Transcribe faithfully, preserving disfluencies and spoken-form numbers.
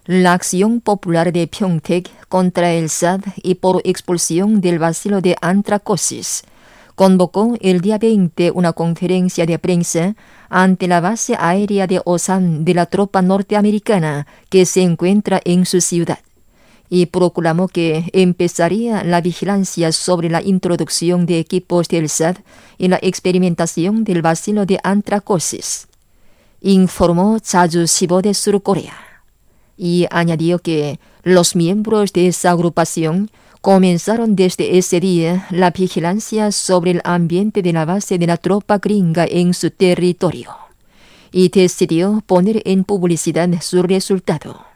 La acción popular de Pyeongtaek contra el S A D y por expulsión del bacilo de antracosis convocó el día veinte una conferencia de prensa ante la base aérea de Osan de la tropa norteamericana que se encuentra en su ciudad y proclamó que empezaría la vigilancia sobre la introducción de equipos del S A D y la experimentación del bacilo de antracosis, informó Jeju Shibo de Sur Corea. Y añadió que los miembros de esa agrupación comenzaron desde ese día la vigilancia sobre el ambiente de la base de la tropa gringa en su territorio y decidió poner en publicidad su resultado.